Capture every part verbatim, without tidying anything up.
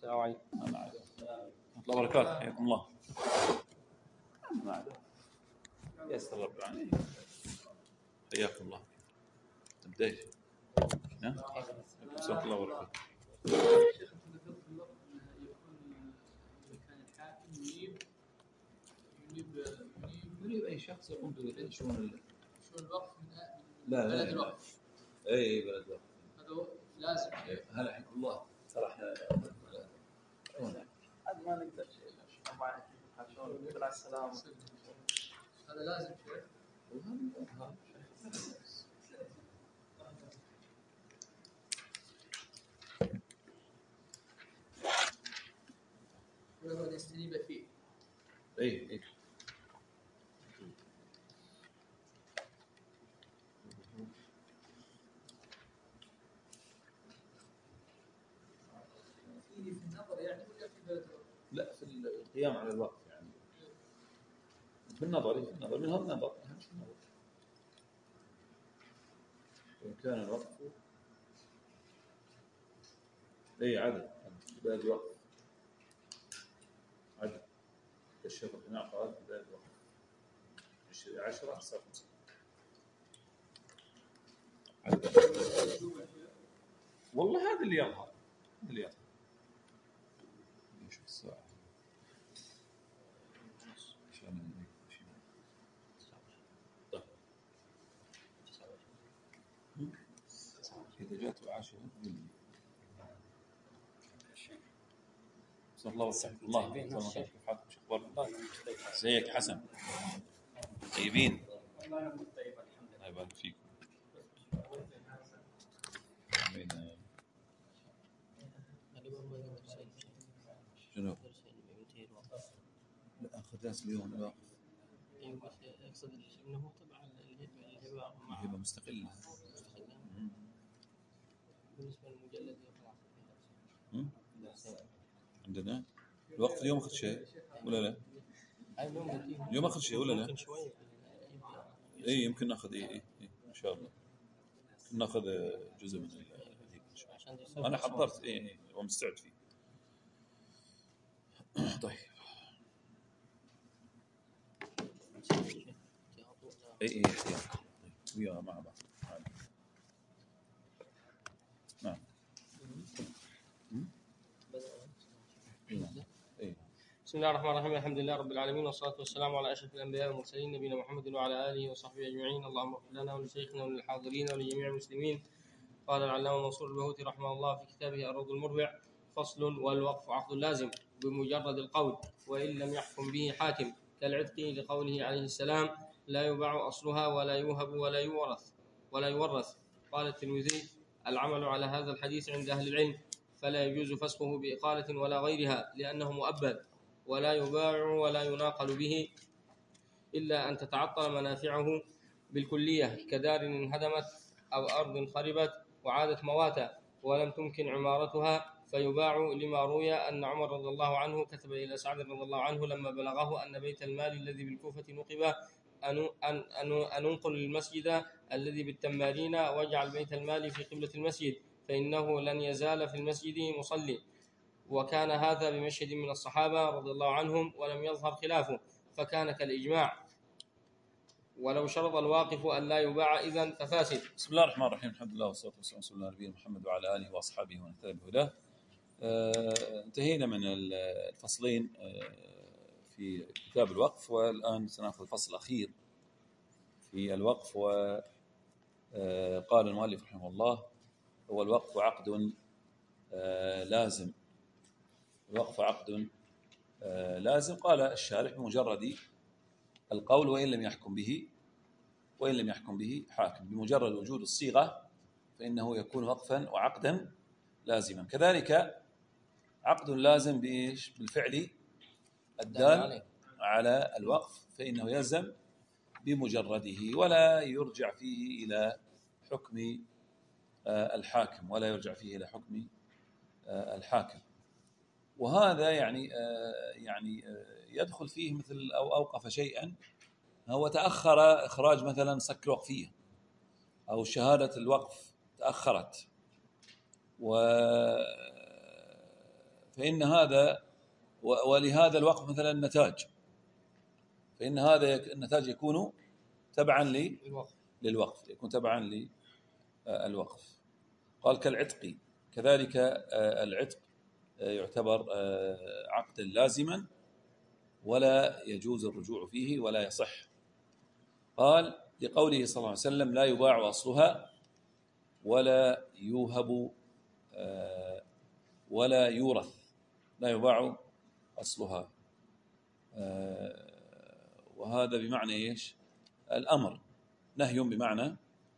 السلام عليكم. الله وبركاته. حياكم الله. يسر رب العالمين. حياكم الله. بديت. نعم. بسم الله وبركاته. شيخ انت ذكرت في الوقت انه يكون كان الحاكم يجيب يجيب يريد اي شخص يقوم بشؤون شؤون الوقف من لا بلد لا الوقف. اي بلد الوقف. هذا لازم شيء. هلا الحين الله صراحه ما نقدر شيء طبعا مع السلامه. هذا لازم شيء. وهو يستجيب فيه. اي اي فيه في النظر يعني ولا في بلد الوقف؟ لا في القيام على الوقف يعني في النظر في النظر من هذا النظر اهم شيء النظر. وإن كان الوقف اي عدد بلد الوقف عدد الشرط انعقاد بلد الوقف عشرة صار خمسة والله هذا اللي يظهر هذا اللي يظهر. نشوف الساعة عشان طيب إذا جاءت عشرة بسم الله والسلام الله كيف حالك شو اخبارك؟ ازيك حسن؟ طيبين؟ الله يبارك فيكم. امين. شنو؟ لا اخذ ناس اليوم الواقف. يقصد انه تبع الهبه الهبه مستقله. بالنسبه للمجلد عندنا الوقف اليوم اخذ شيء ولا لا؟ اليوم اخذ شيء ولا لا؟ اي يمكن ناخذ اي اي ان شاء الله ناخذ جزء من الهيك. انا حضرت اي اي ومستعد فيه. طيب اي اي احتياط ويا مع بعض. نعم. بسم الله الرحمن الرحيم. الحمد لله رب العالمين والصلاة والسلام على أشرف الأنبياء والمرسلين نبينا محمد وعلى آله وصحبه أجمعين. اللهم اغفر لنا ولشيخنا وللحاضرين ولجميع المسلمين. قال العلامة منصور البهوتي رحمه الله في كتابه الروض المربع: فصل: والوقف عقد لازم بمجرد القول وإن لم يحكم به حاكم كالعتق، لقوله عليه السلام: لا يباع أصلها ولا يوهب ولا يورث ولا يورث. قال الترمذي: العمل على هذا الحديث عند أهل العلم، فلا يجوز فسخه بإقالة ولا غيرها لأنه مؤبد، ولا يباع ولا يناقل به إلا أن تتعطل منافعه بالكلية كدار انهدمت أو أرض خربت وعادت مواتا ولم تمكن عمارتها، فيباع، لما روي أن عمر رضي الله عنه كتب إلى سعد رضي الله عنه لما بلغه أن بيت المال الذي بالكوفة نقب أن أن أن أنقل المسجد الذي بالتمارين واجعل بيت المال في قبلة المسجد، فإنه لن يزال في المسجد مصلي. وكان هذا بمشهد من الصحابة رضي الله عنهم ولم يظهر خلافه، فكان كالإجماع. ولو شرط الواقف أن لا يباع إذن ففاسد. بسم الله الرحمن الرحيم. الحمد لله والصلاة والسلام على نبينا محمد وعلى آله وأصحابه ومن اهتدى بهداه. آه انتهينا من الفصلين آه في كتاب الوقف، والآن سنأخذ الفصل الأخير في الوقف. وقال آه المؤلف رحمه الله: هو الوقف عقد آه لازم. الوقف عقد آه لازم. قال الشارح: بمجرد القول وإن لم يحكم به وإن لم يحكم به حاكم، بمجرد وجود الصيغة فإنه يكون وقفا وعقدا لازما. كذلك عقد لازم بإيش؟ بالفعل الدال على الوقف فإنه يلزم بمجرده ولا يرجع فيه إلى حكم الحاكم ولا يرجع فيه إلى حكم الحاكم. وهذا يعني يعني يدخل فيه مثل أو أوقف شيئا، هو تأخر إخراج مثلا صك الوقفية أو شهادة الوقف تأخرت، و فإن هذا ولهذا الوقف مثلا نتاج، فإن هذا النتاج يكون تبعا للوقف، يكون تبعا للوقف. قال كالعتق، كذلك العتق يعتبر عقدا لازما ولا يجوز الرجوع فيه ولا يصح. قال لقوله صلى الله عليه وسلم لا يباع أصلها ولا يوهب ولا يورث، لا يباع أصلها، وهذا بمعنى إيش؟ الأمر، نهي بمعنى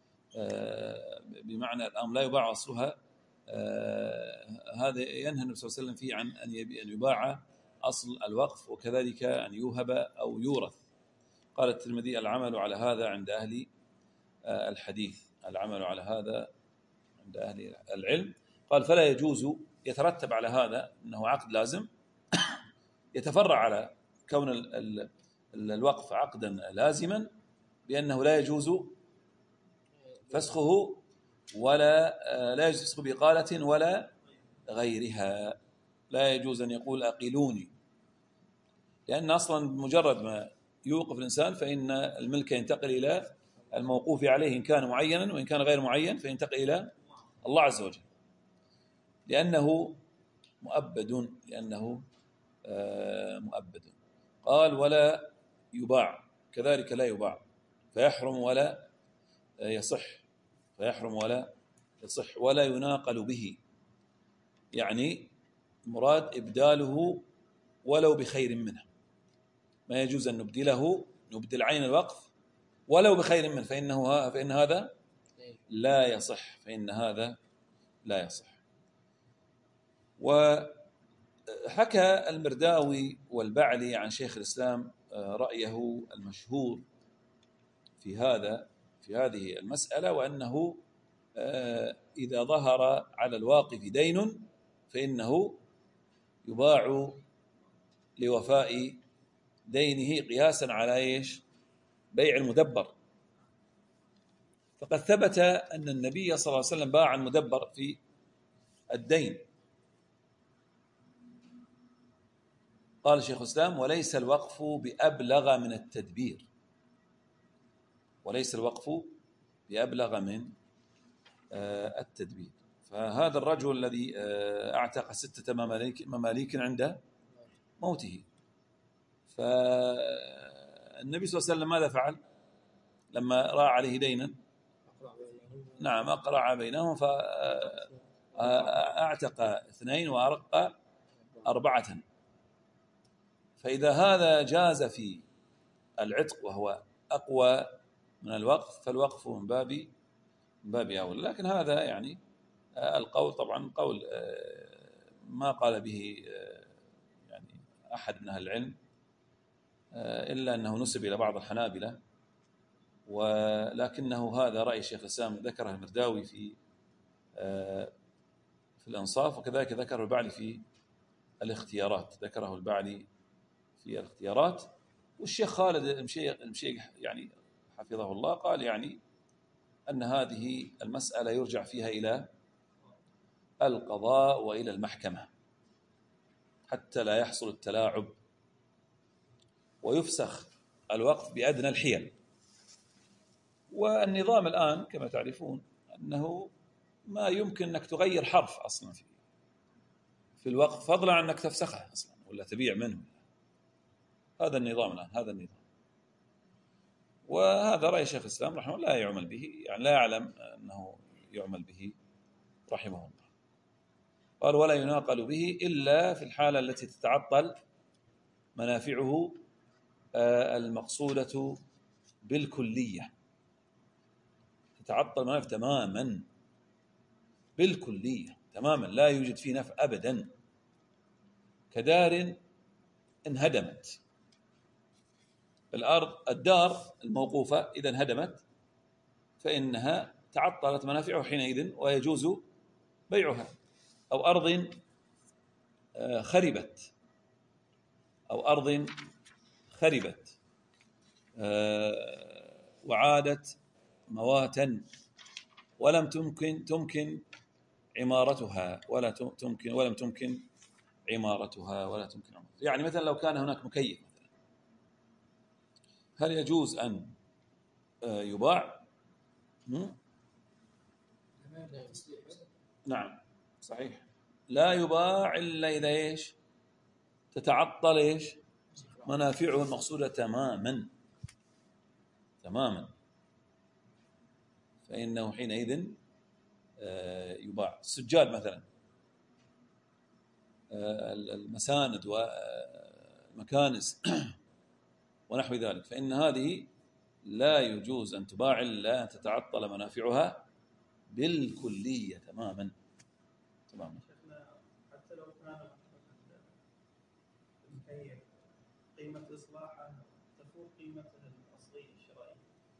بمعنى الأمر، لا يباع أصلها. هذا ينهى النبي صلى الله عليه وسلم فيه عن أن يباع أصل الوقف، وكذلك أن يوهب أو يورث. قال الترمذي العمل على هذا عند أهل الحديث، العمل على هذا عند أهل العلم. قال فلا يجوز، يترتب على هذا أنه عقد لازم، يتفرع على كون الوقف عقدا لازما بأنه لا يجوز فسخه ولا لا يجوز فسخه بإقالة ولا غيرها، لا يجوز أن يقول أقيلوني، لأن أصلا مجرد ما يوقف الإنسان فإن الملك ينتقل إلى الموقوف عليه إن كان معينا، وإن كان غير معين فينتقل إلى الله عز وجل، لأنه مؤبد، لأنه مؤبد. قال ولا يباع، كذلك لا يباع، فيحرم ولا يصح، فيحرم ولا يصح، ولا يناقل به، يعني مراد إبداله ولو بخير منه، ما يجوز أن نبدله، نبدل عين الوقف ولو بخير منه، فإنه فإن هذا لا يصح، فإن هذا لا يصح. وحكى المرداوي والبعلي عن شيخ الإسلام رأيه المشهور في هذا في هذه المسألة، وأنه إذا ظهر على الواقف دين فإنه يباع لوفاء دينه قياسا على إيش؟ بيع المدبر. فقد ثبت أن النبي صلى الله عليه وسلم باع المدبر في الدين. قال شيخ الإسلام وليس الوقف بأبلغ من التدبير، وليس الوقف بأبلغ من التدبير. فهذا الرجل الذي أعتق ستة مماليك عند موته، فالنبي صلى الله عليه وسلم ماذا فعل لما رأى عليه دينا؟ نعم أقرع بينهم، فأعتق اثنين وأرق أربعة. فإذا هذا جاز في العتق وهو أقوى من الوقف فالوقف من باب من باب أولى. لكن هذا يعني القول طبعا قول ما قال به يعني أحد من أهل العلم، إلا أنه نسب إلى بعض الحنابلة، ولكنه هذا رأي شيخ الإسلام ذكره المرداوي في في الإنصاف، وكذلك ذكره البعلي في الاختيارات، ذكره البعلي في الاختيارات. والشيخ خالد المشيخ يعني حفظه الله قال يعني أن هذه المسألة يرجع فيها إلى القضاء وإلى المحكمة حتى لا يحصل التلاعب، ويفسخ الوقف بأدنى الحيل. والنظام الآن كما تعرفون أنه ما يمكن أنك تغير حرف أصلا في في الوقف، فضلا عن أنك تفسخه أصلا ولا تبيع منه. هذا النظام الآن، هذا النظام. وهذا رأي شيخ الإسلام رحمه الله لا يعمل به، يعني لا يعلم أنه يعمل به رحمه الله. قال ولا يناقل به إلا في الحالة التي تتعطل منافعه المقصودة بالكلية، تتعطل منافع تماما بالكلية تماما، لا يوجد فيه نفع أبدا، كدار انهدمت الأرض، الدار الموقوفة إذا انهدمت فإنها تعطلت منافعه حينئذ ويجوز بيعها، أو أرض خربت أو أرض خربت وعادت مواتا ولم تمكن تمكن عمارتها ولا تمكن ولم تمكن عمارتها ولا تمكن عمارتها. يعني مثلا لو كان هناك مكيف مثلا، هل يجوز أن يباع؟ نعم صحيح، لا يباع إلا إذا إيش؟ تتعطل إيش؟ منافعه المقصودة تماما تماما، فإنه حينئذ يباع. السجاد مثلا، المساند والمكانس ونحو ذلك، فإن هذه لا يجوز أن تباع إلا أن تتعطل منافعها بالكلية تماما تماما. حتى لو كان المكيف قيمة إصلاحه تفوق قيمته الأصلية الشرائية.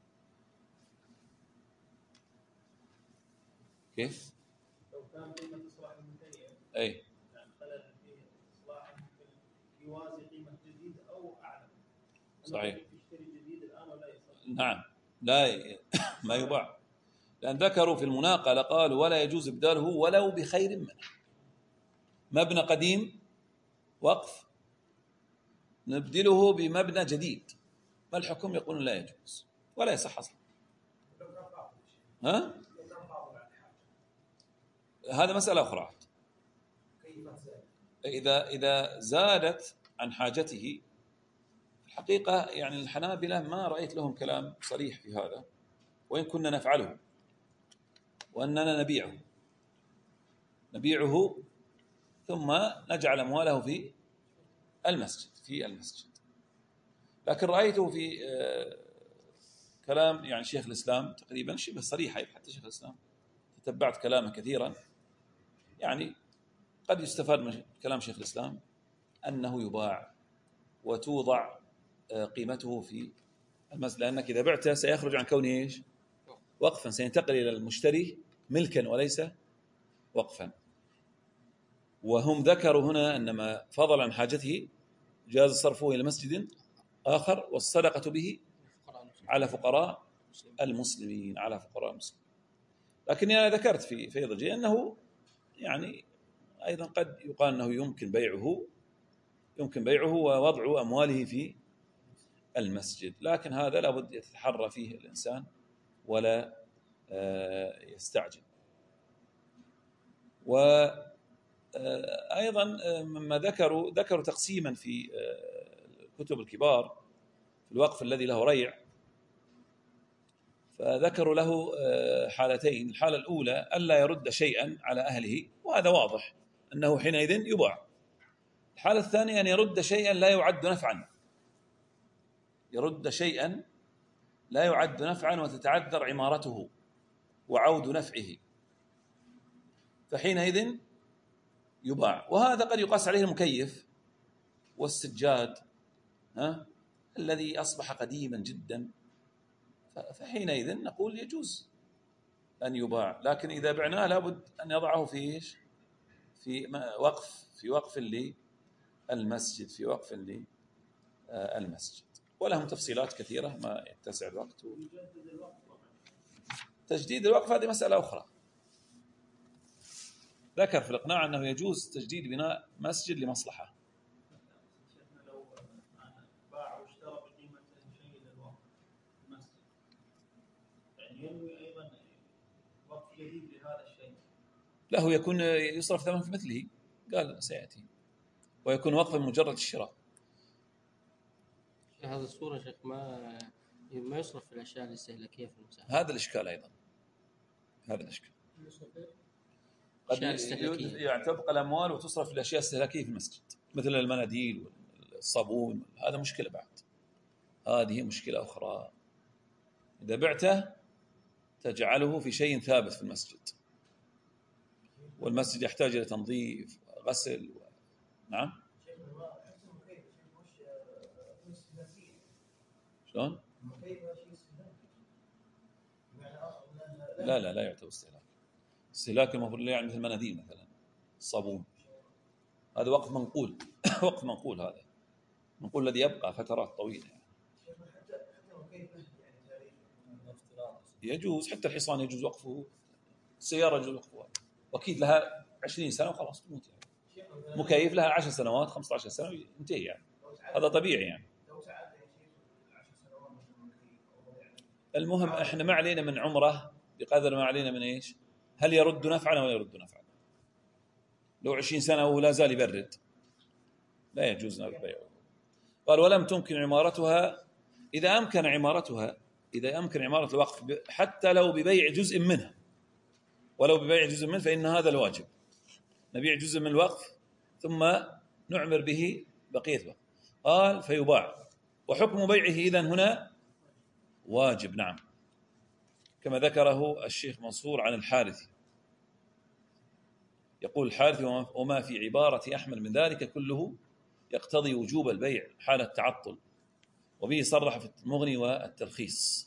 كيف؟ لو كان قيمة إصلاح المكيف أي يعني خلل فيه إصلاح يوازي قيمة جديد أو أعلى. صحيح. تشتري جديد الآن ولا يصلح. نعم لا ي... ما يباع، لأن ذكروا في المناقلة قالوا ولا يجوز إبداله ولو بخير منه. مبنى قديم وقف نبدله بمبنى جديد، ما الحكم؟ يقولون لا يجوز ولا يصح أصلا. ها؟ هذا مسألة أخرى. إذا إذا زادت عن حاجته، الحقيقة يعني الحنابلة ما رأيت لهم كلام صريح في هذا، وإن كنا نفعله وأننا نبيعه نبيعه ثم نجعل أمواله في المسجد في المسجد. لكن رأيته في كلام يعني شيخ الإسلام تقريبا شبه صريح، حتى شيخ الإسلام تتبعت كلامه كثيرا، يعني قد يستفاد من كلام شيخ الإسلام أنه يباع وتوضع قيمته في المسجد، لأنك إذا بعته سيخرج عن كونه إيش؟ وقفا، سينتقل إلى المشتري ملكا وليس وقفا. وهم ذكروا هنا أن ما فضل عن حاجته جاز صرفه إلى مسجد آخر والصدقة به على فقراء المسلمين على فقراء المسلمين. لكني أنا ذكرت في فيضجي أنه يعني أيضا قد يقال أنه يمكن بيعه يمكن بيعه ووضع أمواله في المسجد، لكن هذا لابد يتحرى فيه الإنسان ولا يستعجل. وأيضا مما ذكروا ذكروا تقسيما في كتب الكبار في الوقف الذي له ريع، فذكروا له حالتين. الحالة الأولى ألا يرد شيئا على أهله، وهذا واضح أنه حينئذ يباع. الحالة الثانية أن يرد شيئا لا يعد نفعا يرد شيئا لا يعد نفعا وتتعذر عمارته وعود نفعه، فحينئذ يباع. وهذا قد يقاس عليه المكيف والسجاد ها الذي أصبح قديما جدا، فحينئذ نقول يجوز أن يباع. لكن إذا بعناه لابد أن يضعه في إيش؟ في وقف في وقف للمسجد في وقف للمسجد. ولهم تفصيلات كثيرة ما يتسع الوقت. تجديد الوقف هذه مسألة أخرى. ذكر في الإقناع أنه يجوز تجديد بناء مسجد لمصلحة. لو باع واشترى بقيمة شيء للوقف المسجد، يعني ينوي أيضا وقف جديد لهذا الشيء، له يكون يصرف ثمن في مثله، قال سيأتي، ويكون وقفا مجرد الشراء. هذا الصورة شيخ ما ما يصرف في الأشياء الاستهلاكية في المساحة. هذا الإشكال أيضا هذا الإشكال قد يعني تبقى الأموال وتصرف في الأشياء الاستهلاكية في المسجد مثل المناديل والصابون، هذا مشكلة بعد، هذه مشكلة أخرى. إذا بعته تجعله في شيء ثابت في المسجد، والمسجد يحتاج إلى تنظيف غسل و... نعم شلون؟ لا لا لا يعتبر استهلاك. استهلاك المفروض يعني مثل المناديل مثلا الصابون، هذا وقف منقول وقف منقول، هذا منقول الذي يبقى فترات طويلة يعني. يجوز حتى الحصان يجوز وقفه، السيارة يجوز وقفها، وأكيد لها عشرين سنة وخلاص تموت يعني. مكيف لها عشر سنوات خمسة عشر سنة ينتهي يعني، هذا طبيعي يعني. المهم احنا ما علينا من عمره بقدر ما علينا من ايش؟ هل يرد نفعا ولا يرد نفعا؟ لو عشرين سنة ولا زال يبرد لا يجوز البيع. قال ولم تمكن عمارتها، إذا أمكن عمارتها إذا أمكن عمارة الوقف حتى لو ببيع جزء منها، ولو ببيع جزء منه فإن هذا الواجب، نبيع جزء من الوقف ثم نعمر به بقية الوقف. قال فيباع، وحكم بيعه إذن هنا واجب، نعم، كما ذكره الشيخ منصور عن الحارثي. يقول الحارثي وما في عبارة أحمد من ذلك كله يقتضي وجوب البيع حال التعطل، وبه صرح في المغني والتلخيص.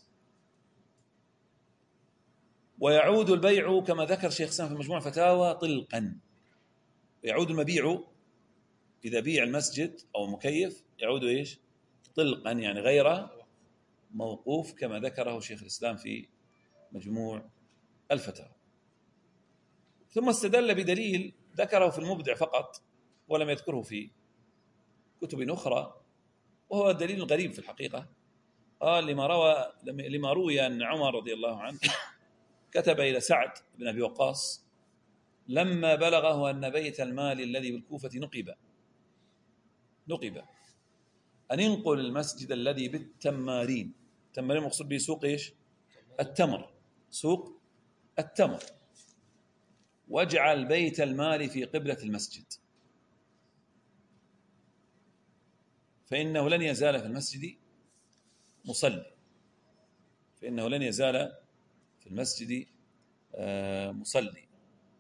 ويعود البيع كما ذكر شيخ سام في مجموع فتاوى طلقا، يعود المبيع إذا بيع المسجد أو مكيف يعود إيش؟ طلقا، يعني غير موقوف كما ذكره شيخ الإسلام في مجموع الفتاوى. ثم استدل بدليل ذكره في المبدع فقط ولم يذكره في كتب أخرى، وهو دليل غريب في الحقيقة. قال لما روى لما روي أن عمر رضي الله عنه كتب إلى سعد بن أبي وقاص لما بلغه أن بيت المال الذي بالكوفة نقب نقب أن ينقل المسجد الذي بالتمارين، التمارين مقصود به سوق إيش؟ التمر، سوق التمر، واجعل بيت المال في قبلة المسجد، فإنه لن يزال في المسجد مصلي فإنه لن يزال في المسجد مصلي.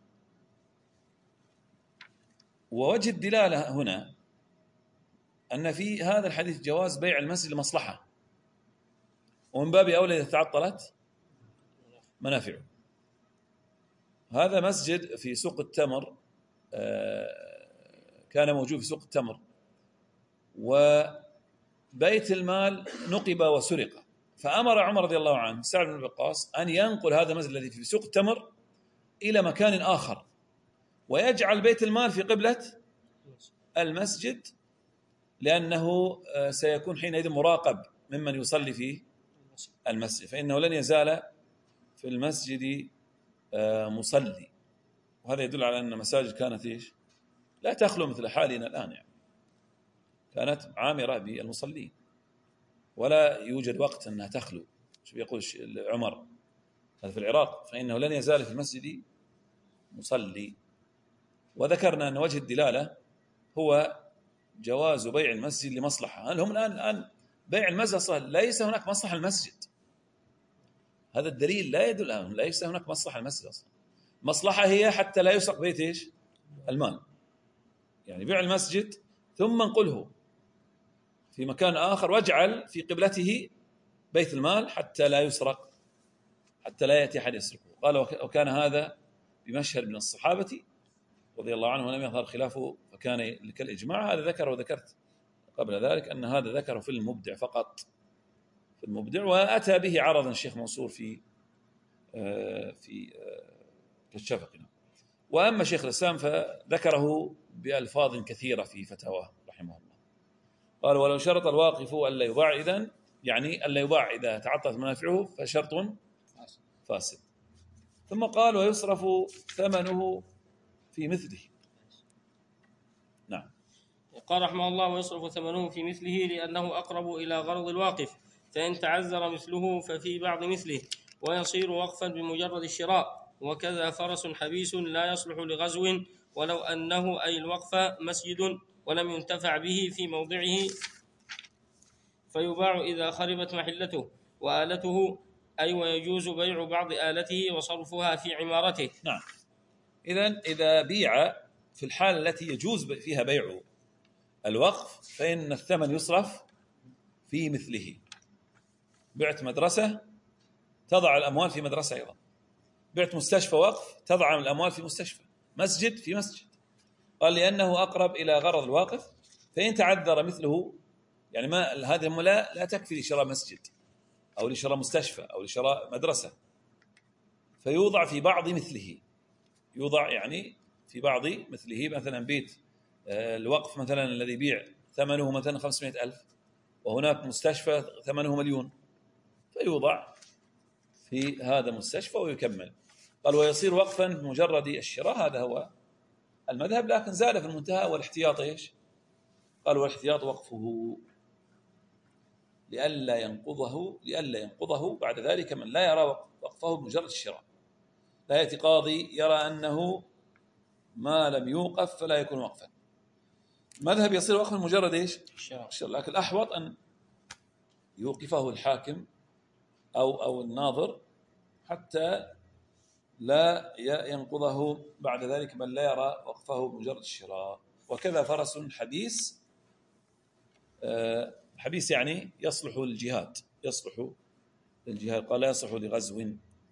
ووجه الدلالة هنا أن في هذا الحديث جواز بيع المسجد لمصلحة، ومن باب أولى إذا تعطلت منافعه. هذا مسجد في سوق التمر، كان موجود في سوق التمر، وبيت المال نقب وسرق، فأمر عمر رضي الله عنه سعد بن أبي وقاص أن ينقل هذا المسجد الذي في سوق التمر إلى مكان آخر، ويجعل بيت المال في قبلة المسجد، لأنه سيكون حينئذ مراقب ممن يصلي في المسجد، فإنه لن يزال في المسجد مصلي. وهذا يدل على أن المساجد كانت إيش؟ لا تخلو مثل حالنا الآن، يعني كانت عامرة بالمصلين ولا يوجد وقت أنها تخلو. شو يقول عمر هذا في العراق؟ فإنه لن يزال في المسجد مصلي. وذكرنا أن وجه الدلالة هو جواز بيع المسجد لمصلحة. هل هم الآن الآن بيع المسجد أصلا ليس هناك مصلحة المسجد، هذا الدليل لا يدل أن ليس هناك مصلحة المسجد أصلا. مصلحة هي حتى لا يسرق بيت إيش؟ المال، يعني بيع المسجد ثم انقله في مكان آخر واجعل في قبلته بيت المال حتى لا يسرق، حتى لا يأتي أحد يسرقه. قال وكان هذا بمشهد من الصحابة رضي الله عنه ولم يظهر خلافه فكان كالإجماع. هذا ذكر وذكرت قبل ذلك أن هذا ذكره في المبدع فقط، في المبدع، وأتى به عرضا الشيخ منصور في في كالشفقنا. وأما شيخ الإسلام فذكره بألفاظ كثيرة في فتاواه رحمه الله. قال ولو شرط الواقف ألا يباع، إذن يعني ألا يباع إذا تعطلت منافعه فشرط فاسد. ثم قال ويصرف ثمنه في مثله. نعم. قال رحمه الله ويصرف ثمنه في مثله لأنه أقرب إلى غرض الواقف، فإن تعذر مثله ففي بعض مثله، ويصير وقفا بمجرد الشراء. وكذا فرس حبيس لا يصلح لغزو ولو أنه أي الوقف مسجد ولم ينتفع به في موضعه، فيباع إذا خربت محلته وآلته، أي ويجوز بيع بعض آلته وصرفها في عمارته. نعم. إذن إذا بيع في الحالة التي يجوز فيها بيع الوقف فإن الثمن يصرف في مثله. بعت مدرسة تضع الأموال في مدرسة أيضا، بعت مستشفى وقف تضع الأموال في مستشفى، مسجد في مسجد. قال لأنه أقرب إلى غرض الواقف، فإن تعذر مثله، يعني ما هذه لا لا تكفي لشراء مسجد أو لشراء مستشفى أو لشراء مدرسة، فيوضع في بعض مثله، يوضع يعني في بعض مثله. مثلا بيت الوقف مثلا الذي يبيع ثمنه مثلا خمسمائة ألف وهناك مستشفى ثمنه مليون، فيوضع في هذا المستشفى ويكمل. قال ويصير وقفا مجرد الشراء، هذا هو المذهب، لكن زاد في المنتهى والاحتياط ايش؟ قال والاحتياط وقفه لئلا ينقضه لئلا ينقضه بعد ذلك من لا يرى وقفه بمجرد الشراء. لا يأتي قاضي يرى أنه ما لم يوقف فلا يكون وقفا. مذهب يصير وقفا مجرد ايش؟ الشراء. لكن الأحوط أن يوقفه الحاكم أو أو الناظر حتى لا ينقضه بعد ذلك بل لا يرى وقفه بمجرد الشراء. وكذا فرس حديث، حديث يعني يصلح للجهاد، يصلح للجهاد، قال لا يصلح لغزو.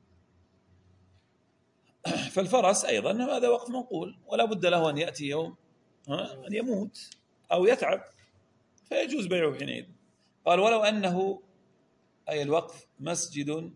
فالفرس أيضا هذا وقف منقول، ولا بد له أن يأتي يوم أن يموت أو يتعب فيجوز بيعه حينئذ. قال ولو أنه أي الوقف مسجد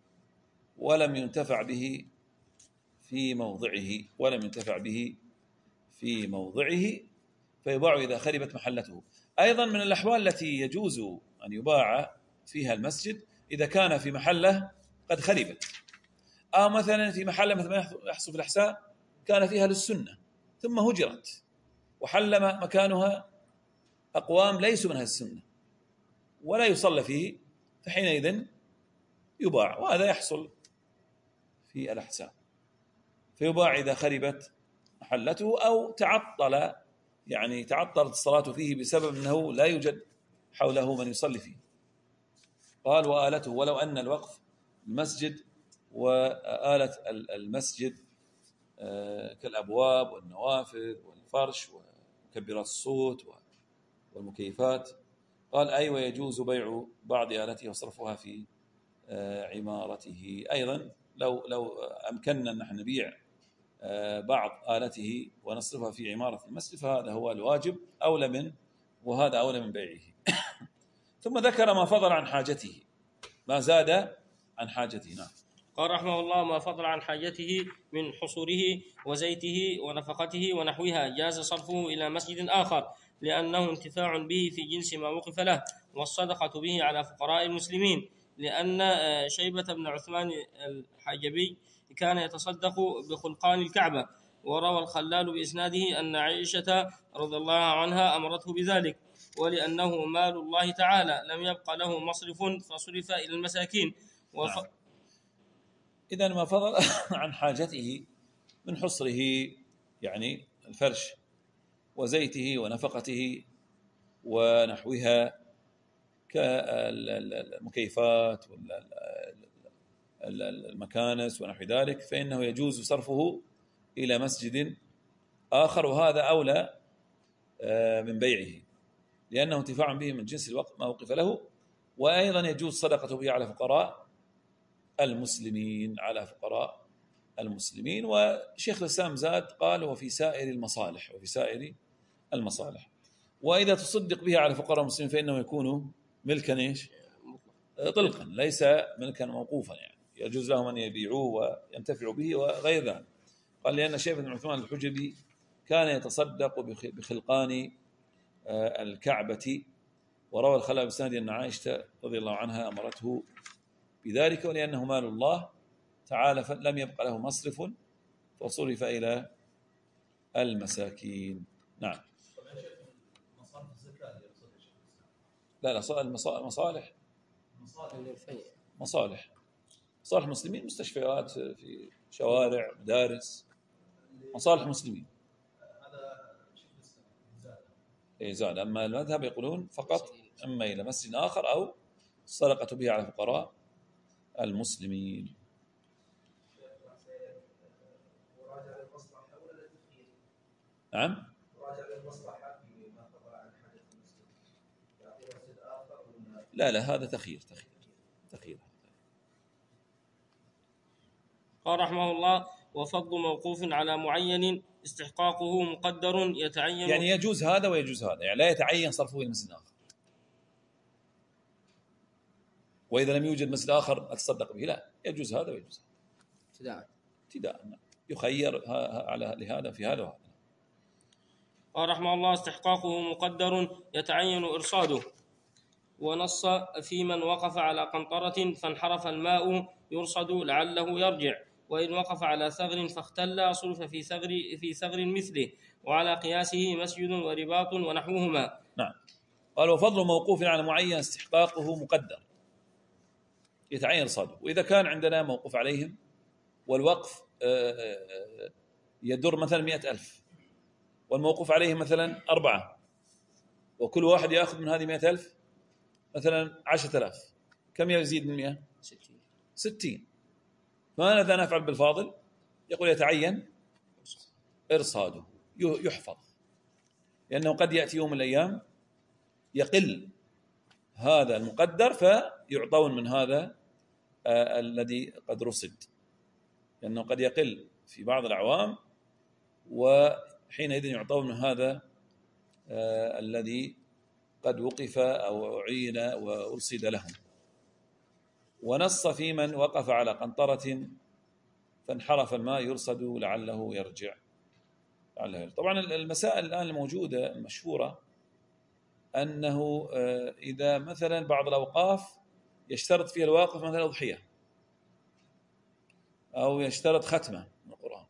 ولم ينتفع به في موضعه ولم ينتفع به في موضعه فيباع إذا خربت محلته. أيضا من الأحوال التي يجوز أن يباع فيها المسجد إذا كان في محله قد خربت، أو مثلا في محله مثل ما يحصل في الأحساء كان فيها للسنة ثم هجرت وحل مكانها أقوام ليسوا من السنة ولا يصلى فيه، فحينئذ يباع. وهذا يحصل في الأحساء، فيباع إذا خربت محلته أو تعطل، يعني تعطلت الصلاة فيه بسبب أنه لا يوجد حوله من يصلي فيه. قال وآلته ولو أن الوقف المسجد وآلة المسجد كالأبواب والنوافذ والفرش ومكبرات الصوت والمكيفات. قال أي ويجوز بيع بعض آلته وصرفها في عمارته. أيضا لو لو أمكننا أن نحن نبيع بعض آلته ونصرفها في عمارة المسجد فهذا هو الواجب أولى من وهذا أولى من بيعه. ثم ذكر ما فضل عن حاجته، ما زاد عن حاجته. نعم. قال رحمه الله ما فضل عن حاجته من حصوره وزيته ونفقته ونحوها جاز صرفه إلى مسجد آخر لأنه انتفاع به في جنس ما وقف له، والصدقة به على فقراء المسلمين، لأن شيبة بن عثمان الحجبي كان يتصدق بخلقان الكعبة. وروى الخلال بإسناده أن عائشة رضي الله عنها أمرته بذلك، ولأنه مال الله تعالى لم يبقى له مصرف فصرف إلى المساكين. وف... نعم. إذن ما فضل عن حاجته من حصره يعني الفرش وزيته ونفقته ونحوها كالمكيفات والمكانس ونحو ذلك، فإنه يجوز صرفه إلى مسجد آخر، وهذا أولى من بيعه لأنه انتفاع به من جنس الوقت ما وقف له. وأيضا يجوز صدقته به على فقراء المسلمين على فقراء المسلمين. وشيخ الإسلام زاد قال وفي سائر المصالح وفي سائر المصالح. وإذا تصدق به على فقراء المسلمين فإنه يكون ملكا إيش؟ طلقا، ليس ملكا موقوفا، يعني يجوز لهم أن يبيعوه وينتفعوا به وغير ذلك. قال لأن شيبة بن عثمان الحجبي كان يتصدق بخلقان الكعبة. وروى الخلال بسند أن عائشة رضي الله عنها أمرته بذلك، ولأنه مال الله تعالى لم يبقى له مصرف فصرف إلى المساكين. نعم. لا لا المصالح مصالح مصالح المسلمين، مستشفيات، في شوارع، مدارس، مصالح المسلمين. إيه زاد. أما المذهب يقولون فقط أما إلى مسجد آخر أو الصدقة به على فقراء المسلمين. نعم. لا لا هذا تخيير تخيير تخيير. قال رحمه الله وفضل موقوف على معين استحقاقه مقدر يتعين، يعني يجوز هذا ويجوز هذا، يعني لا يتعين صرفه إلى مسجد آخر، وإذا لم يوجد مسجد آخر أتصدق به، لا يجوز هذا ويجوز هذا ابتداء ابتداء يخير على لهذا في هذا وهذا. قال رحمه الله: استحقاقه مقدر يتعين إرصاده. ونص في من وقف على قنطرة فانحرف الماء يرصد لعله يرجع، وإن وقف على ثغر فاختل صرف في ثغر في ثغر مثله، وعلى قياسه مسجد ورباط ونحوهما. نعم. قال: وفضل موقوف على معين استحقاقه مقدر يتعين إرصاده. وإذا كان عندنا موقوف عليهم والوقف يدر مثلا مئة ألف، والموقوف عليهم مثلا أربعة، وكل واحد يأخذ من هذه مئة ألف مثلا عشرة آلاف، كم يزيد من مئة؟ ستين. ستين. فماذا نفعل بالفاضل؟ يقول: يتعين إرصاده، يحفظ، لأنه قد يأتي يوم من الأيام يقل هذا المقدر فيعطون من هذا آه الذي قد رصد، لأنه قد يقل في بعض الأعوام، وحينئذ يعطون من هذا آه الذي قد وقف أو أعين وأرصد لهم. ونص في من وقف على قنطرة فانحرف الماء يرصد لعله يرجع. لعله يرجع. طبعا المسائل الآن الموجودة المشهورة أنه إذا مثلا بعض الأوقاف يشترط فيها الواقف مثلا أضحية، أو يشترط ختمة من القرآن،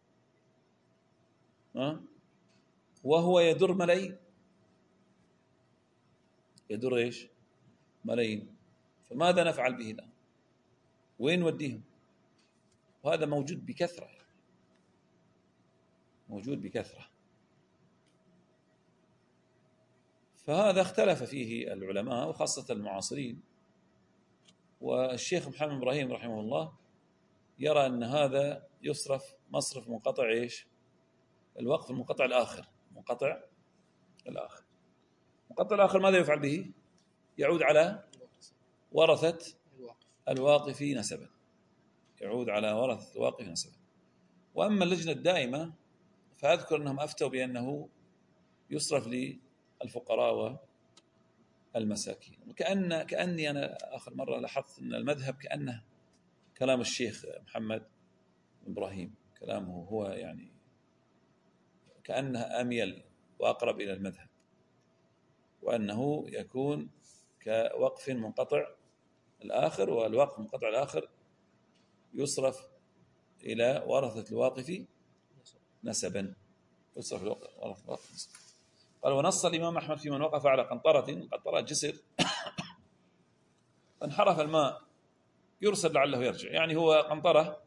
وهو يدر ملايين، يدر إيش؟ ملايين. فماذا نفعل به الآن؟ وين نوديهم؟ وهذا موجود بكثرة، موجود بكثرة. فهذا اختلف فيه العلماء وخاصة المعاصرين. والشيخ محمد إبراهيم رحمه الله يرى أن هذا يصرف مصرف منقطع إيش؟ الوقف المنقطع الآخر. منقطع الآخر منقطع الآخر ماذا يفعل به؟ يعود على ورثة الواقف نسبا، يعود على ورثة الواقف نسبا. وأما اللجنة الدائمة فأذكر أنهم أفتوا بأنه يصرف للفقراء والمساكين. وكأن كأني أنا آخر مرة لاحظت أن المذهب كأنه كلام الشيخ محمد إبراهيم، كلامه هو يعني كأنه أميل وأقرب إلى المذهب، وأنه يكون كوقف منقطع الآخر، والوقف منقطع الآخر يصرف إلى ورثة الواقف نسبا، يصرف ورثة الواقف نسبا. قال: ونص الإمام أحمد في من وقف على قنطرة، قنطرة جسر، فانحرف الماء يرسل لعله يرجع. يعني هو قنطرة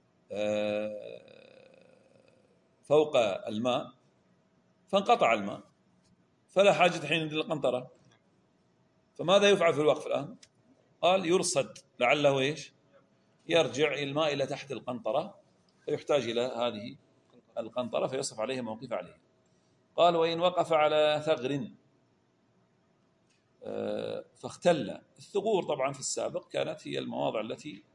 فوق الماء فانقطع الماء، فلا حاجة حين للقنطرة، فماذا يفعل في الوقف الآن؟ قال: يرصد لعله إيش؟ يرجع الماء إلى تحت القنطرة، فيحتاج إلى هذه القنطرة فيصرف عليه موقف عليه. قال: وإن وقف على ثغر فاختل. الثغور طبعا في السابق كانت هي المواضع التي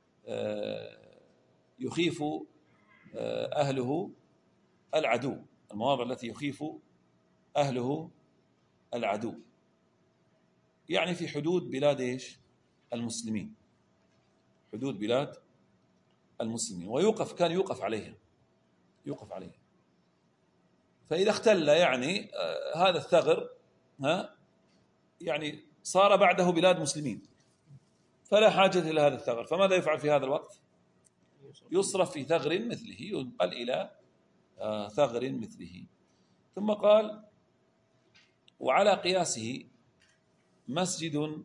يخيف أهله العدو، المواضع التي يخيف أهله العدو، يعني في حدود بلاد إيش؟ المسلمين، حدود بلاد المسلمين، ويوقف كان يوقف عليها يوقف عليها فإذا اختل يعني هذا الثغر ها يعني صار بعده بلاد مسلمين، فلا حاجة إلى هذا الثغر، فماذا يفعل في هذا الوقت؟ يصرف في ثغر مثله، ينقل إلى ثغر مثله. ثم قال: وعلى قياسه مسجد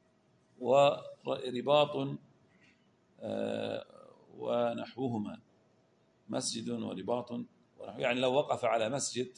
ورباط ونحوهما. مسجد ورباط ونحوه، يعني لو وقف على مسجد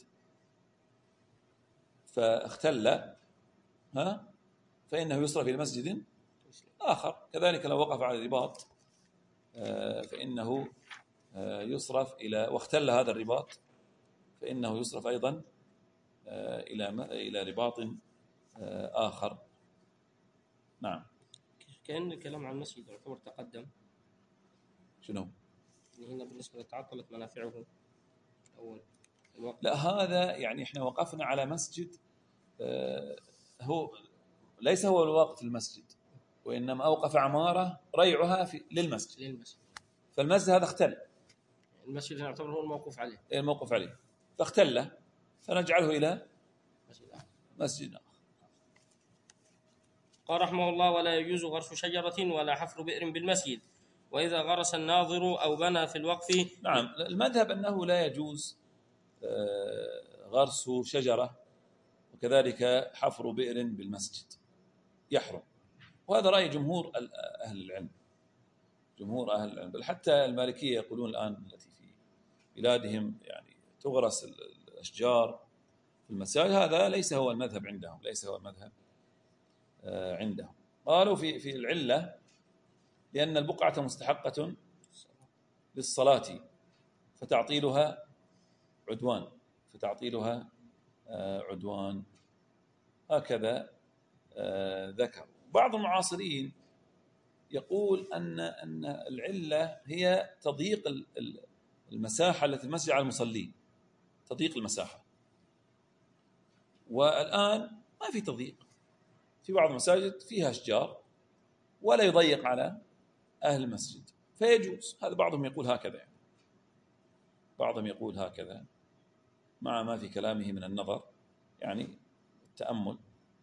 فاختل ها فإنه يصرف إلى مسجد آخر. كذلك لو وقف على رباط فإنه يصرف إلى واختل هذا الرباط فإنه يصرف أيضا إلى إلى رباط آخر. نعم. كأن الكلام عن المسجد يعتبر تقدم. شنو؟ هنا بالنسبة لتعطلت منافعه أول الوقت. لا، هذا يعني إحنا وقفنا على مسجد هو ليس هو الوقت المسجد، وإنما أوقف عمارة ريعها في للمسجد. للمسجد. فالمسجد هذا اختل، المسجد يعتبر هو الموقوف عليه. الموقوف عليه، فاختل فنجعله إلى مسجد آخر. قال رحمه الله: ولا يجوز غرس شجرة ولا حفر بئر بالمسجد، وإذا غرس الناظر أو بنى في الوقف. نعم، المذهب أنه لا يجوز غرس شجرة وكذلك حفر بئر بالمسجد، يحرم. وهذا رأي جمهور أهل العلم، جمهور أهل العلم، بل حتى المالكية يقولون الآن التي في بلادهم يعني تغرس الأشجار في المساجد، هذا ليس هو المذهب عندهم، ليس هو المذهب عندهم. قالوا في في العلة لأن البقعة مستحقة للصلاة فتعطيلها عدوان، فتعطيلها عدوان، هكذا ذكر. بعض المعاصرين يقول أن أن العلة هي تضييق المساحة التي المسجد على المصلين، تضييق المساحة. والآن ما في تضييق، في بعض المساجد فيها أشجار ولا يضيق على أهل المسجد فيجوز. هذا بعضهم يقول هكذا، يعني بعضهم يقول هكذا مع ما في كلامه من النظر، يعني التأمل.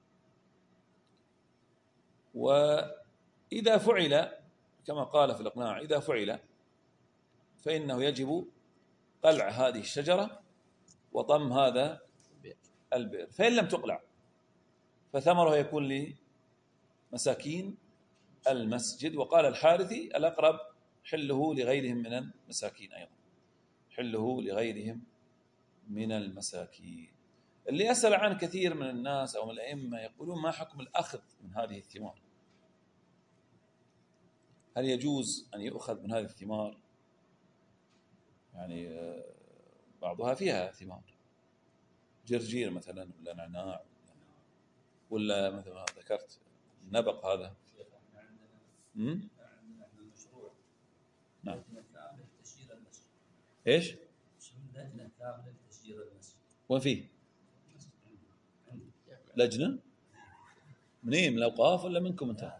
وإذا فعل كما قال في الإقناع، إذا فعل فإنه يجب قلع هذه الشجرة وطم هذا البئر، فإن لم تقلع فثمره يكون لمساكين المسجد. وقال الحارثي: الأقرب حله لغيرهم من المساكين، أيضا حله لغيرهم من المساكين. اللي أسأل عن كثير من الناس أو من الأئمة يقولون: ما حكم الأخذ من هذه الثمار؟ هل يجوز أن يؤخذ من هذه الثمار؟ يعني بعضها فيها ثمار، جرجير مثلا، ولا نعناع، ولا مثل ما ذكرت النبق هذا. امم نعم. ايش؟ وين فيه؟ لجنة؟ منين؟ من الأوقاف ولا منكم انت؟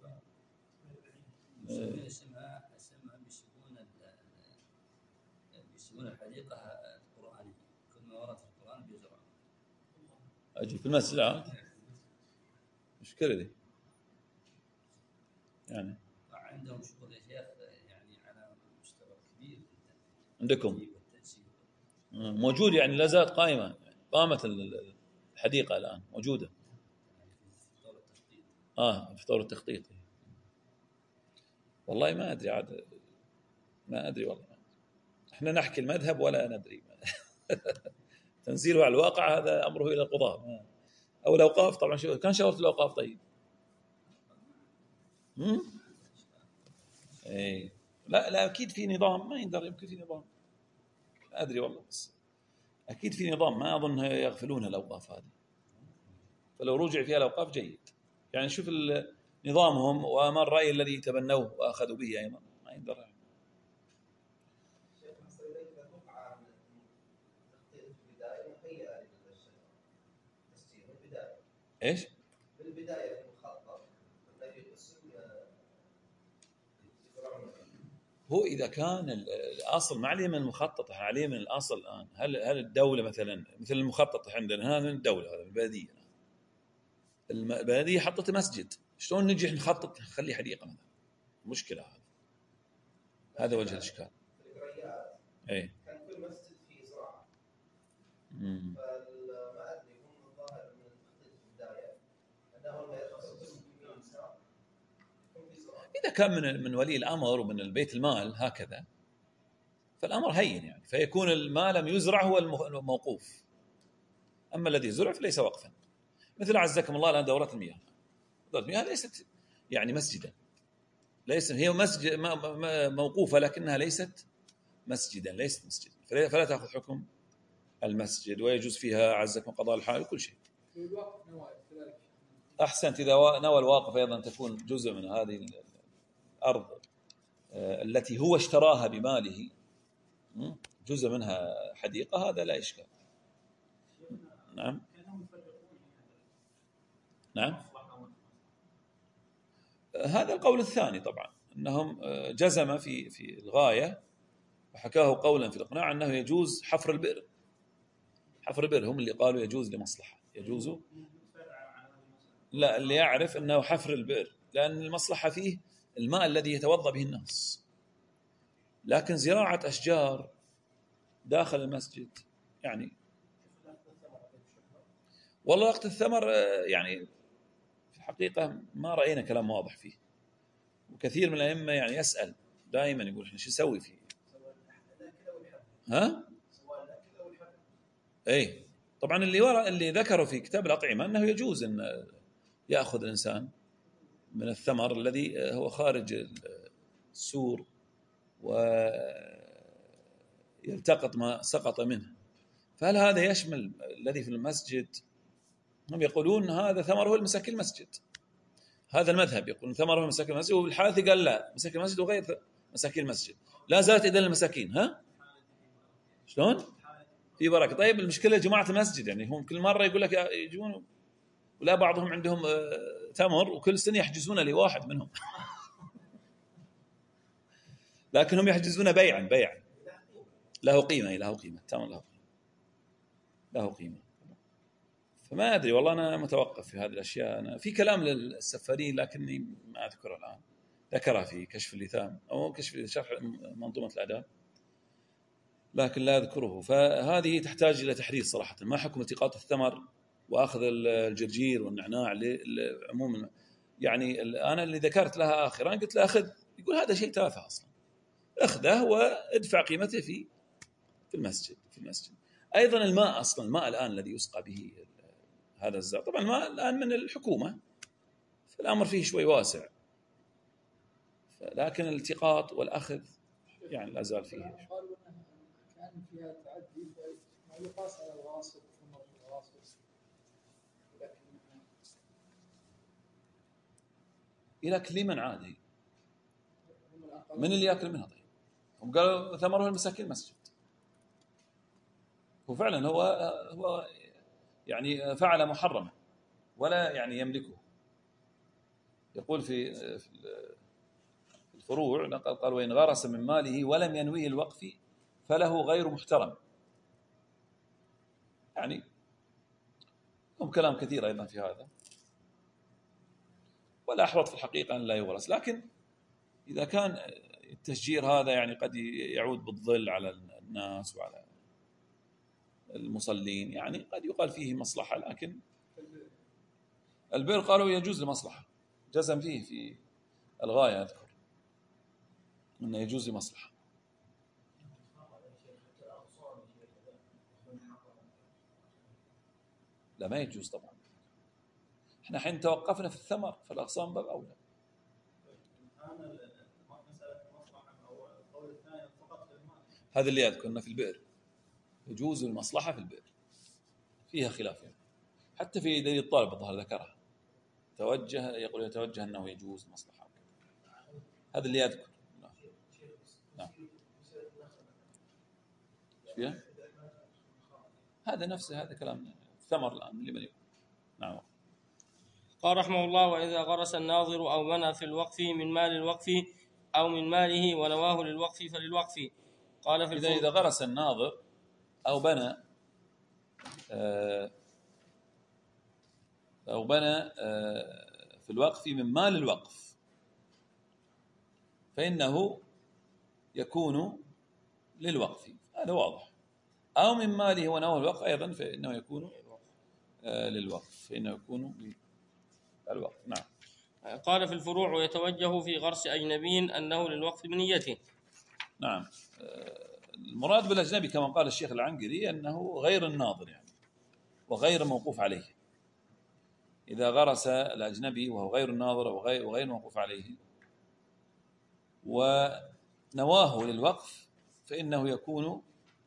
اسمها اسمها بيسمون بيسمون الحديقة القرآنية، كل ما ورد في القرآن بيزرع. أجي في المسجد عاد مشكلة دي يعني. عندهم شغل يا شيخ يعني على مستوى كبير جدا. عندكم موجود يعني، لا زالت قائمة يعني، قامت الحديقة الآن موجودة. آه في طور التخطيط. والله ما أدري عاد، ما أدري والله. إحنا نحكي المذهب ولا ندري. تنزيله على الواقع هذا أمره إلى القضاء أو الأوقاف. طبعا شو كان شاورت الأوقاف؟ طيب إيه لا لا أكيد في نظام، ما يندر، يمكن في نظام، ما أدري والله، بس أكيد في نظام، ما أظن يغفلون الأوقاف هذه. فلو رجع فيها الأوقاف جيد يعني. شوف نظامهم وما الرأي الذي تبنوه وأخذوا به أيضا، ما يندر. إيش؟ بالبداية المخطط الذي يقسم هو إذا كان الأصل ما عليه من المخطط، عليه من الأصل الآن. هل هل الدولة مثلا مثل المخطط عندنا هذا من الدولة، هذا البلدية، البلدية حطت مسجد، شلون نجي نخطط نخلي حديقة مثلا؟ مشكلة هذا، هذا وجه الإشكال. إيه كان كل مسجد فيه زراعة. امم فما أدري هم الظاهر من التخطيط في البداية أنه ما يخصص إذا كان من من ولي الأمر ومن البيت المال هكذا فالأمر هين يعني، فيكون ما لم يزرع هو الموقوف، أما الذي زرع فليس وقفا. مثل عزكم الله الآن دورات المياه، دورات المياه ليست يعني مسجدا، ليس هي مسجد موقوفة لكنها ليست مسجدا، ليست مسجدا، فلا تأخذ حكم المسجد، ويجوز فيها عزكم قضاء الحائل وكل شيء. أحسنت، إذا نوى الواقف أيضا تكون جزء من هذه الأرض التي هو اشتراها بماله، جزء منها حديقة، هذا لا إشكال. نعم نعم، هذا القول الثاني طبعا، أنهم جزم في في الغاية وحكاه قولا في الإقناع أنه يجوز حفر البئر، حفر البئر هم اللي قالوا يجوز لمصلحة، يجوز. لا، اللي يعرف أنه حفر البئر لأن المصلحة فيه الماء الذي يتوضأ به الناس، لكن زراعة أشجار داخل المسجد يعني والله وقت الثمر يعني في الحقيقة ما رأينا كلام واضح فيه، وكثير من الأئمة يعني يسأل دائما يقول إحنا شو نسوي فيه؟ ها؟ أي طبعا اللي وراء اللي ذكروا في كتاب الأطعمة أنه يجوز أن يأخذ الإنسان من الثمر الذي هو خارج السور ويلتقط ما سقط منه، فهل هذا يشمل الذي في المسجد؟ هم يقولون هذا ثمره المساكين المسجد، هذا المذهب يقول ثمره مساكين المسجد، والحاثي قال لا، مساكين المسجد وغير مساكين المسجد لا زالت إذن المساكين. ها شلون في بركة؟ طيب المشكلة جماعة المسجد يعني هم كل مرة يقول لك يجون، ولا بعضهم عندهم تمر وكل سنة يحجزون لي واحد منهم لكنهم يحجزون بيعا بيعا له قيمة، له قيمة تمر له قيمة له قيمة. فما أدري والله، أنا متوقف في هذه الأشياء. أنا في كلام للسفارين لكني ما أذكره الآن، ذكرها في كشف اللثام أو كشف شرح منظومة الآداب لكن لا أذكره. فهذه تحتاج إلى تحريص صراحة. ما حكم التقاط الثمر وأخذ الجرجير والنعناع لعموم يعني أنا اللي ذكرت لها آخرا قلت له أخذ، يقول هذا شيء تافه أصلا، أخذه وادفع قيمته في في المسجد في المسجد. أيضا الماء أصلا الماء الآن الذي يسقى به هذا الزرع، طبعا الماء الآن من الحكومة فالأمر فيه شوي واسع، لكن الالتقاط والأخذ يعني لا زال فيه. قالوا أنها كان فيها تعدي ما يقاس على الغاصب ثم الغاصب، يأكل لمن عادي من اللي يأكل منها؟ طيب هم قالوا ثمره المساكين المسجد، وفعلا هو هو يعني فعل محرما ولا يعني يملكه. يقول في الفروع قال وإن غرس من ماله ولم ينويه الوقف فله غير محترم. يعني هم كلام كثير أيضا في هذا، ولا أحوط في الحقيقة أن لا يغرس، لكن إذا كان التشجير هذا يعني قد يعود بالظل على الناس وعلى المصلين يعني قد يقال فيه مصلحة، لكن البئر قالوا يجوز لمصلحة، جزم فيه في الغاية أذكر أنه يجوز لمصلحة. لا ما يجوز طبعا، احنا حين توقفنا في الثمر فالأغصان باب أولى. هذا اللي أذكر أنه في البئر يجوز المصلحة في البئر، فيها خلاف يعني. حتى في دليل الطالب الظاهر ذكرها، توجه يقول يتوجه أنه يجوز مصلحة، هذا اللي أذكر. نعم نعم. هذا نفسه هذا كلام ثمر الآن لمن يقول. نعم. قال رحمه الله وإذا غرس الناظر أو منى في الوقف من مال الوقف أو من ماله ونواه للوقف فللوقف. قال في إذا إذا غرس الناظر أو بنى أو بنى في الوقف من مال الوقف فإنه يكون للوقف، هذا واضح. أو من ماله ونواه الوقف أيضا فإنه يكون للوقف، فإنه يكون للوقف. نعم. قال في الفروع ويتوجه في غرس أجنبي أنه للوقف بنيته. نعم. المراد بالأجنبي كما قال الشيخ العنقري أنه غير الناظر يعني وغير موقوف عليه. إذا غرس الأجنبي وهو غير الناظر وغير, وغير موقوف عليه ونواه للوقف فإنه يكون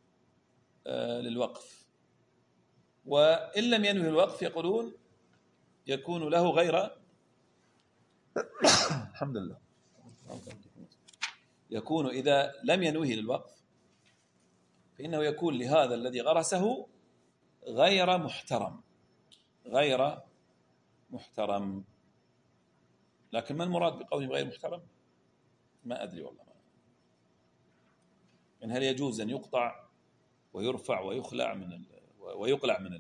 للوقف، وإن لم ينوي الوقف يقولون يكون له غير الحمد لله يكون إذا لم ينويه للوقف فإنه يكون لهذا الذي غرسه غير محترم غير محترم. لكن ما المراد بقوله غير محترم؟ ما أدري والله ما. يعني هل يجوز أن يقطع ويرفع ويخلع من ال... ويقلع من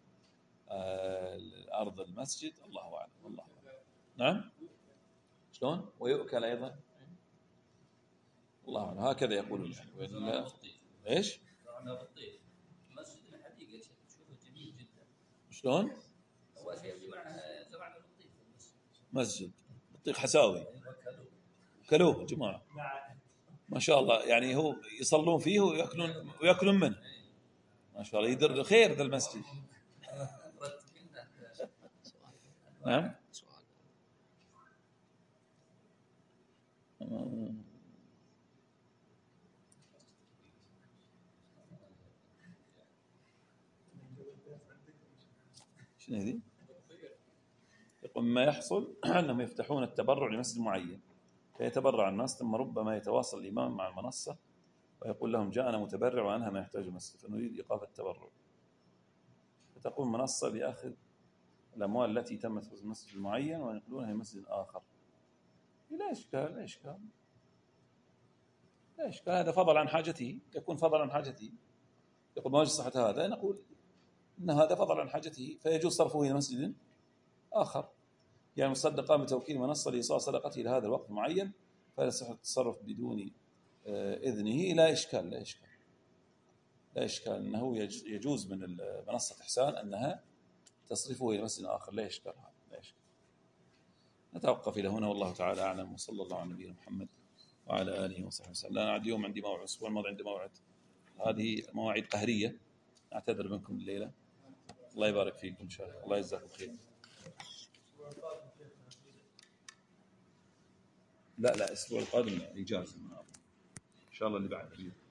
أرض المسجد، الله أعلم. والله نعم شلون ويؤكل أيضا، الله أعلم، هكذا يقولون يعني. وإلا إيش؟ زرعنا بالطيف المسجد الحديقة شوفه جميل جدا. شلون؟ أول شيء اللي معها زرعنا بالطيف مسجد بطيخ حساوي كلوه جماعة ما شاء الله، يعني هو يصلون فيه ويأكلون ويأكلون منه ما شاء الله. يدر خير ذا المسجد. نعم شنو هذي؟ يقول ما يحصل أنهم يفتحون التبرع لمسجد معين فيتبرع الناس، ثم ربما يتواصل الإمام مع المنصة ويقول لهم جاءنا متبرع وأنها ما يحتاج المسجد فنريد إيقاف التبرع، فتقوم المنصة بأخذ الأموال التي تمت في المسجد المعين وينقلونها لمسجد آخر. لا إشكال لا إشكال لا إشكال، هذا فضل عن حاجته، يكون فضل عن حاجته. يقول ما وجه صحة هذا؟ نقول إن هذا فضل عن حاجته فيجوز صرفه إلى مسجد آخر. يعني المصدق قام بتوكيل منصة لإيصال صدقته إلى هذا الوقت معين فلا يصح التصرف بدون إذنه. لا إشكال لا إشكال لا إشكال أنه يجوز من منصة إحسان أنها تصرفه إلى مسجد آخر، لا إشكال هذا لا إشكال. نتوقف إلى هنا والله تعالى أعلم، وصلى الله على نبينا محمد وعلى آله وصحبه وسلم. أنا اليوم عندي موعد، الأسبوع الماضي عندي موعد، هذه مواعيد قهرية، أعتذر منكم الليلة. الله يبارك فيكم إن شاء الله، الله يجزاكم خير. لا لا الأسبوع القادم إجازة إن شاء الله اللي بعد.